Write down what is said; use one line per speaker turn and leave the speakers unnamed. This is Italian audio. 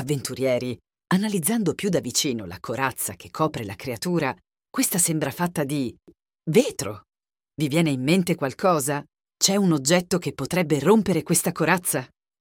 Avventurieri, analizzando più da vicino la corazza che copre la creatura, questa sembra fatta di vetro. Vi viene in mente qualcosa? C'è un oggetto che potrebbe rompere questa corazza?